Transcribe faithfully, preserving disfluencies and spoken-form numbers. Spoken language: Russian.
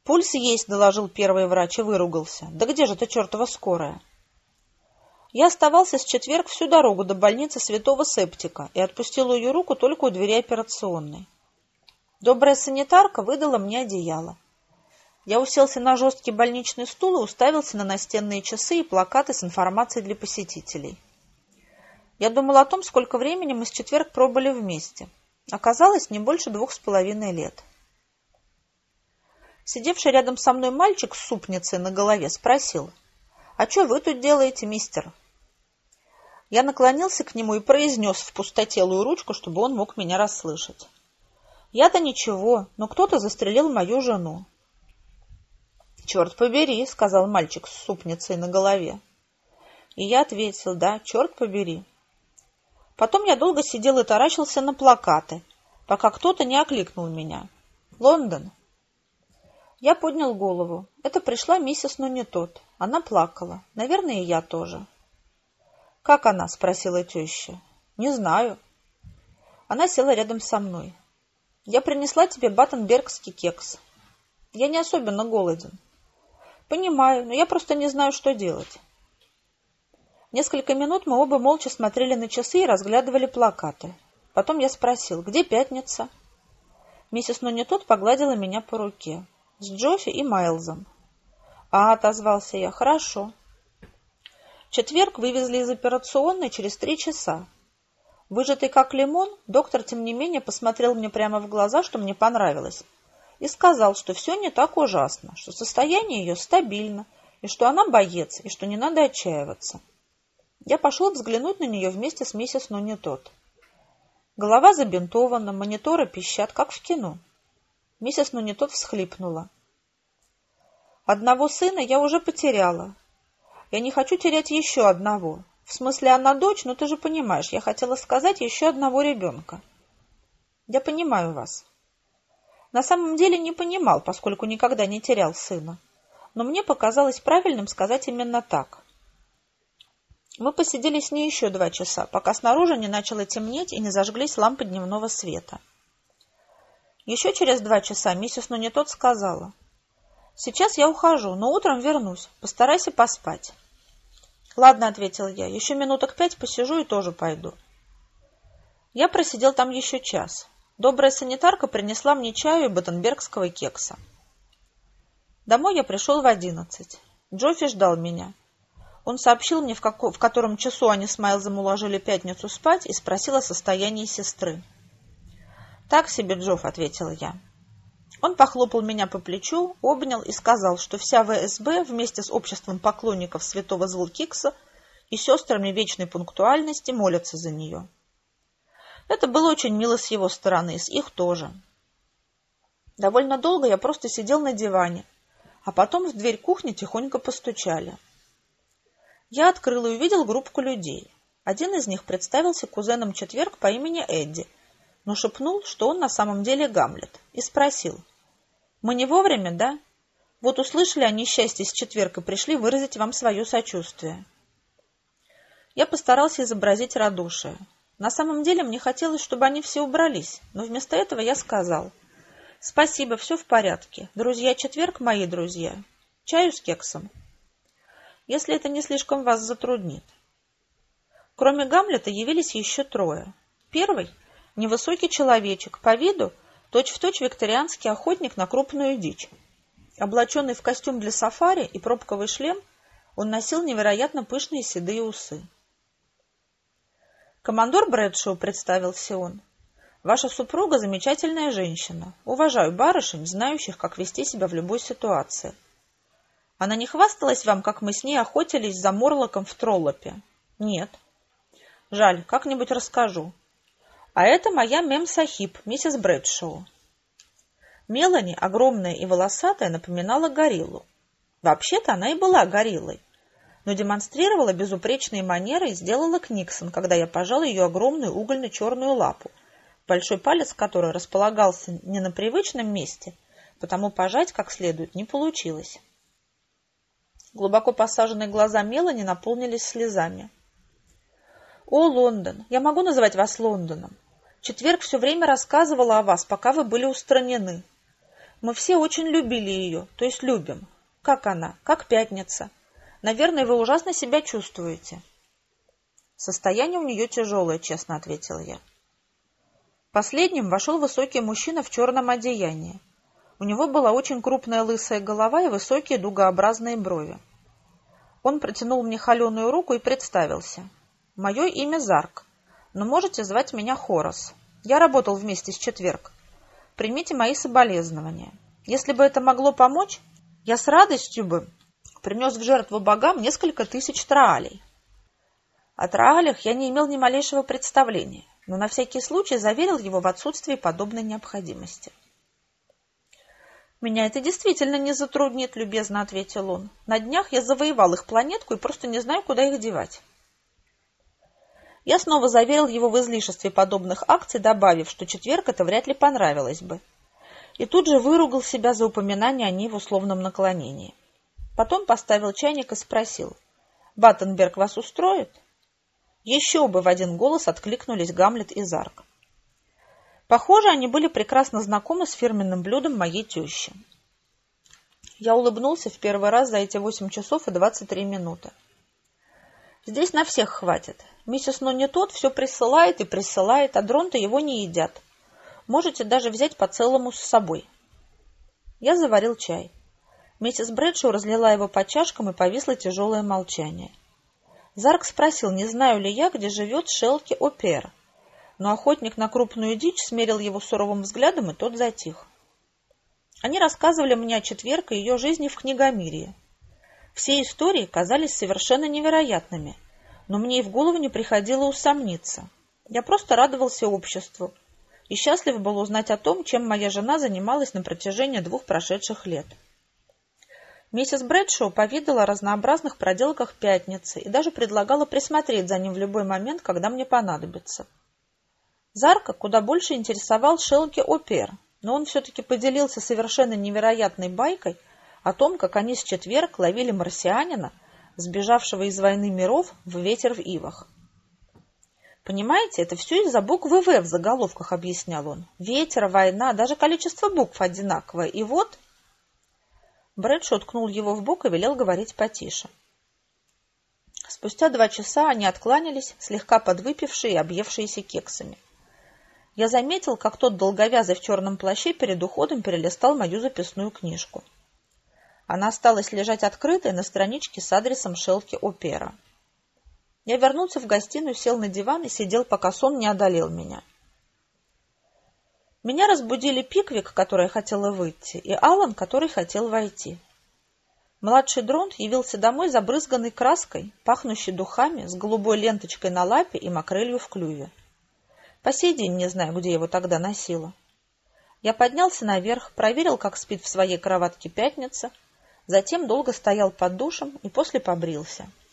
Пульс есть, доложил первый врач и выругался. Да где же ты, чертова скорая? Я оставался с четверг всю дорогу до больницы Святого Септика и отпустил ее руку только у двери операционной. Добрая санитарка выдала мне одеяло. Я уселся на жесткий больничный стул и уставился на настенные часы и плакаты с информацией для посетителей. Я думал о том, сколько времени мы с четверг пробыли вместе. Оказалось, не больше двух с половиной лет. Сидевший рядом со мной мальчик с супницей на голове спросил: «А что вы тут делаете, мистер?» Я наклонился к нему и произнес в пустотелую ручку, чтобы он мог меня расслышать. «Я-то ничего, но кто-то застрелил мою жену». «Черт побери», — сказал мальчик с супницей на голове. И я ответил: «Да, черт побери». Потом я долго сидел и таращился на плакаты, пока кто-то не окликнул меня. «Лондон». Я поднял голову. Это пришла миссис Нунитот. Она плакала. Наверное, и я тоже. «Как она?» — спросила теща. «Не знаю». Она села рядом со мной. «Я принесла тебе баттенбергский кекс. Я не особенно голоден». «Понимаю, но я просто не знаю, что делать». Несколько минут мы оба молча смотрели на часы и разглядывали плакаты. Потом я спросил: «Где пятница?» Миссис Нунитот погладила меня по руке. «С Джоффи и Майлзом». «А», — отозвался я, — «хорошо». Четверг вывезли из операционной через три часа. Выжатый как лимон, доктор, тем не менее, посмотрел мне прямо в глаза, что мне понравилось, и сказал, что все не так ужасно, что состояние ее стабильно, и что она боец, и что не надо отчаиваться. Я пошел взглянуть на нее вместе с миссис Нунитот. Голова забинтована, мониторы пищат, как в кино. Миссис Нунитот всхлипнула. «Одного сына я уже потеряла. Я не хочу терять еще одного. В смысле, она дочь, но ты же понимаешь, я хотела сказать еще одного ребенка». «Я понимаю вас». На самом деле не понимал, поскольку никогда не терял сына. Но мне показалось правильным сказать именно так. Мы посидели с ней еще два часа, пока снаружи не начало темнеть и не зажглись лампы дневного света. Еще через два часа миссис Нунитот сказала: «Сейчас я ухожу, но утром вернусь. Постарайся поспать». «Ладно», — ответил я, — «еще минуток пять посижу и тоже пойду». Я просидел там еще час. Добрая санитарка принесла мне чаю и баттенбергского кекса. Домой я пришел в одиннадцать. Джоффи ждал меня. Он сообщил мне, в, како... в котором часу они с Майлзом уложили пятницу спать, и спросил о состоянии сестры. «Так себе, Джофф», — ответил я. Он похлопал меня по плечу, обнял и сказал, что вся ВСБ вместе с обществом поклонников святого Звулкикса и сестрами вечной пунктуальности молятся за нее. Это было очень мило с его стороны, и с их тоже. Довольно долго я просто сидел на диване, а потом в дверь кухни тихонько постучали. Я открыл и увидел группку людей. Один из них представился кузеном Четверг по имени Эдди, но шепнул, что он на самом деле Гамлет, и спросил: «Мы не вовремя, да? Вот услышали о несчастье с Четверг и пришли выразить вам свое сочувствие». Я постарался изобразить радушие. На самом деле мне хотелось, чтобы они все убрались, но вместо этого я сказал: «Спасибо, все в порядке. Друзья Четверг мои друзья. Чаю с кексом, если это не слишком вас затруднит». Кроме Гамлета явились еще трое. Первый — невысокий человечек, по виду точь-в-точь викторианский охотник на крупную дичь. Облаченный в костюм для сафари и пробковый шлем, он носил невероятно пышные седые усы. «Командор Брэдшоу», — представился он. «Ваша супруга замечательная женщина. Уважаю барышень, знающих, как вести себя в любой ситуации. Она не хвасталась вам, как мы с ней охотились за морлоком в Троллопе?» «Нет». «Жаль, как-нибудь расскажу. А это моя мем-сахиб, миссис Брэдшоу». Мелани, огромная и волосатая, напоминала гориллу. Вообще-то она и была гориллой, но демонстрировала безупречные манеры и сделала книксон, когда я пожал ее огромную угольно-черную лапу, большой палец которой располагался не на привычном месте, потому пожать как следует не получилось. Глубоко посаженные глаза Мелани наполнились слезами. «О, Лондон! Я могу называть вас Лондоном? Четверг все время рассказывала о вас, пока вы были устранены. Мы все очень любили ее, то есть любим. Как она? Как пятница? Наверное, вы ужасно себя чувствуете. Состояние у нее тяжелое, честно ответила я. Последним вошел высокий мужчина в черном одеянии. У него была очень крупная лысая голова и высокие дугообразные брови. Он протянул мне холеную руку и представился. Мое имя Зарк, но можете звать меня Хорас. Я работал вместе с Четверг. Примите мои соболезнования. Если бы это могло помочь, я с радостью бы принес в жертву богам несколько тысяч траалей. О траалях я не имел ни малейшего представления, но на всякий случай заверил его в отсутствии подобной необходимости. «Меня это действительно не затруднит», — любезно ответил он. «На днях я завоевал их планетку и просто не знаю, куда их девать». Я снова заверил его в излишестве подобных акций, добавив, что Четверг это вряд ли понравилось бы. И тут же выругал себя за упоминание о ней в условном наклонении. Потом поставил чайник и спросил: «Баттенберг вас устроит?» «Еще бы!» — в один голос откликнулись Гамлет и Зарк. Похоже, они были прекрасно знакомы с фирменным блюдом моей тещи. Я улыбнулся в первый раз за эти восемь часов и двадцать три минуты. «Здесь на всех хватит. Миссис Нонни тот все присылает и присылает, а дронты его не едят. Можете даже взять по целому с собой». Я заварил чай. Миссис Брэдшоу разлила его по чашкам, и повисло тяжелое молчание. Зарк спросил, не знаю ли я, где живет Шелки Опер, но охотник на крупную дичь смерил его суровым взглядом, и тот затих. Они рассказывали мне о Четверг и ее жизни в Книгомирье. Все истории казались совершенно невероятными, но мне и в голову не приходило усомниться. Я просто радовался обществу и счастлив был узнать о том, чем моя жена занималась на протяжении двух прошедших лет. Миссис Брэдшоу поведала о разнообразных проделках пятницы и даже предлагала присмотреть за ним в любой момент, когда мне понадобится. Зарка куда больше интересовал Шелки Опер, но он все-таки поделился совершенно невероятной байкой о том, как они с Четверг ловили марсианина, сбежавшего из войны миров, в ветер в ивах. «Понимаете, это все из-за буквы «В» в заголовках», — объяснял он. «Ветер, война, даже количество букв одинаковое. И вот...» Брэдшоу ткнул его в бок и велел говорить потише. Спустя два часа они откланялись, слегка подвыпившие и объевшиеся кексами. Я заметил, как тот долговязый в черном плаще перед уходом перелистал мою записную книжку. Она осталась лежать открытой на страничке с адресом Шелки Опера. Я вернулся в гостиную, сел на диван и сидел, пока сон не одолел меня. Меня разбудили Пиквик, которая хотела выйти, и Аллан, который хотел войти. Младший дронт явился домой забрызганный краской, пахнущий духами, с голубой ленточкой на лапе и макрелью в клюве. По сей день не знаю, где его тогда носила. Я поднялся наверх, проверил, как спит в своей кроватке Пятница, затем долго стоял под душем и после побрился.